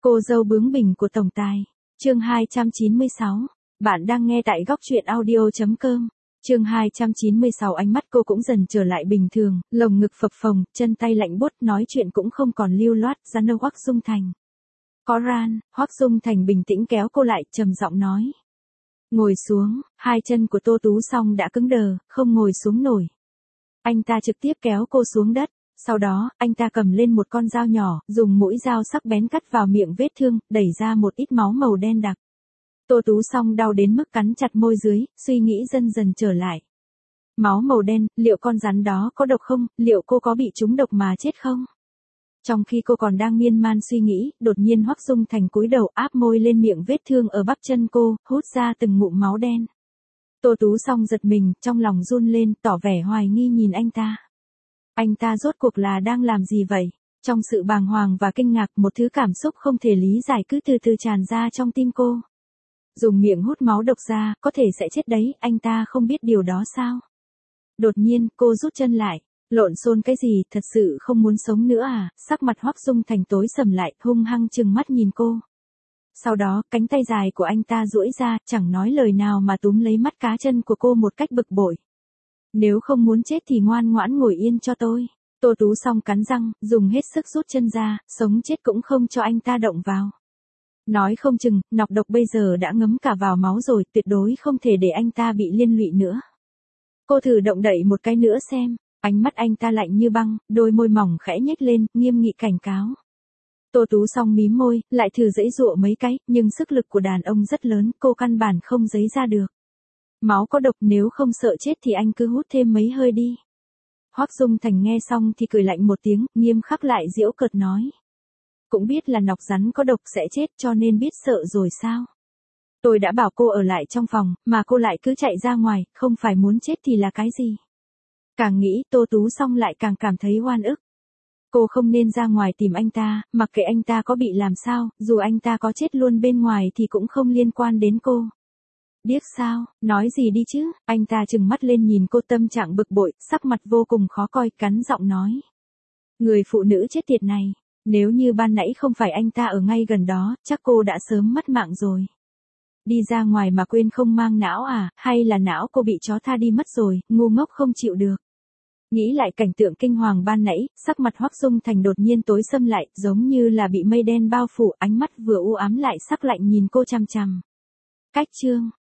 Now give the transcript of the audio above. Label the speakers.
Speaker 1: Cô dâu bướng bỉnh của tổng tài. Chương 296. Bạn đang nghe tại góc truyện audio.com. Chương 296. Ánh mắt cô cũng dần trở lại bình thường, lồng ngực phập phồng, chân tay lạnh buốt, nói chuyện cũng không còn lưu loát, rắn đâu Hoắc Dung Thành. Có ran, Hoắc Dung Thành bình tĩnh kéo cô lại, trầm giọng nói. Ngồi xuống, hai chân của Tô Tú Song đã cứng đờ, không ngồi xuống nổi. Anh ta trực tiếp kéo cô xuống đất. Sau đó, anh ta cầm lên một con dao nhỏ, dùng mũi dao sắc bén cắt vào miệng vết thương, đẩy ra một ít máu màu đen đặc. Tô Tú Song đau đến mức cắn chặt môi dưới, suy nghĩ dần dần trở lại. Máu màu đen, liệu con rắn đó có độc không, liệu cô có bị trúng độc mà chết không? Trong khi cô còn đang miên man suy nghĩ, đột nhiên Hoắc Dung Thành cúi đầu áp môi lên miệng vết thương ở bắp chân cô, hút ra từng ngụm máu đen. Tô Tú Song giật mình, trong lòng run lên, tỏ vẻ hoài nghi nhìn anh ta. Anh ta rốt cuộc là đang làm gì vậy? Trong sự bàng hoàng và kinh ngạc, một thứ cảm xúc không thể lý giải cứ từ từ tràn ra trong tim cô. Dùng miệng hút máu độc ra, có thể sẽ chết đấy, anh ta không biết điều đó sao? Đột nhiên, cô rút chân lại. Lộn xộn cái gì, thật sự không muốn sống nữa à? Sắc mặt Hoắc Dung Thành tối sầm lại, hung hăng trừng mắt nhìn cô. Sau đó, cánh tay dài của anh ta duỗi ra, chẳng nói lời nào mà túm lấy mắt cá chân của cô một cách bực bội. Nếu không muốn chết thì ngoan ngoãn ngồi yên cho tôi. Tô Tú Song cắn răng, dùng hết sức rút chân ra, sống chết cũng không cho anh ta động vào. Nói không chừng, nọc độc bây giờ đã ngấm cả vào máu rồi, tuyệt đối không thể để anh ta bị liên lụy nữa. Cô thử động đậy một cái nữa xem. Ánh mắt anh ta lạnh như băng, đôi môi mỏng khẽ nhếch lên, nghiêm nghị cảnh cáo. Tô Tú Song mím môi, lại thử giãy giụa mấy cái, nhưng sức lực của đàn ông rất lớn, cô căn bản không giãy ra được. Máu có độc, nếu không sợ chết thì anh cứ hút thêm mấy hơi đi. Hoắc Dung Thành nghe xong thì cười lạnh một tiếng, nghiêm khắc lại giễu cợt nói. Cũng biết là nọc rắn có độc sẽ chết cho nên biết sợ rồi sao? Tôi đã bảo cô ở lại trong phòng, mà cô lại cứ chạy ra ngoài, không phải muốn chết thì là cái gì? Càng nghĩ, Tô Tú Song lại càng cảm thấy oan ức. Cô không nên ra ngoài tìm anh ta, mặc kệ anh ta có bị làm sao, dù anh ta có chết luôn bên ngoài thì cũng không liên quan đến cô. Điếc sao, nói gì đi chứ, anh ta trừng mắt lên nhìn cô, tâm trạng bực bội, sắc mặt vô cùng khó coi, cắn giọng nói. Người phụ nữ chết tiệt này, nếu như ban nãy không phải anh ta ở ngay gần đó, chắc cô đã sớm mất mạng rồi. Đi ra ngoài mà quên không mang não à, hay là não cô bị chó tha đi mất rồi, ngu ngốc không chịu được. Nghĩ lại cảnh tượng kinh hoàng ban nãy, sắc mặt Hoắc Dung Thành đột nhiên tối sầm lại, giống như là bị mây đen bao phủ, ánh mắt vừa u ám lại sắc lạnh nhìn cô chằm chằm. Cách chương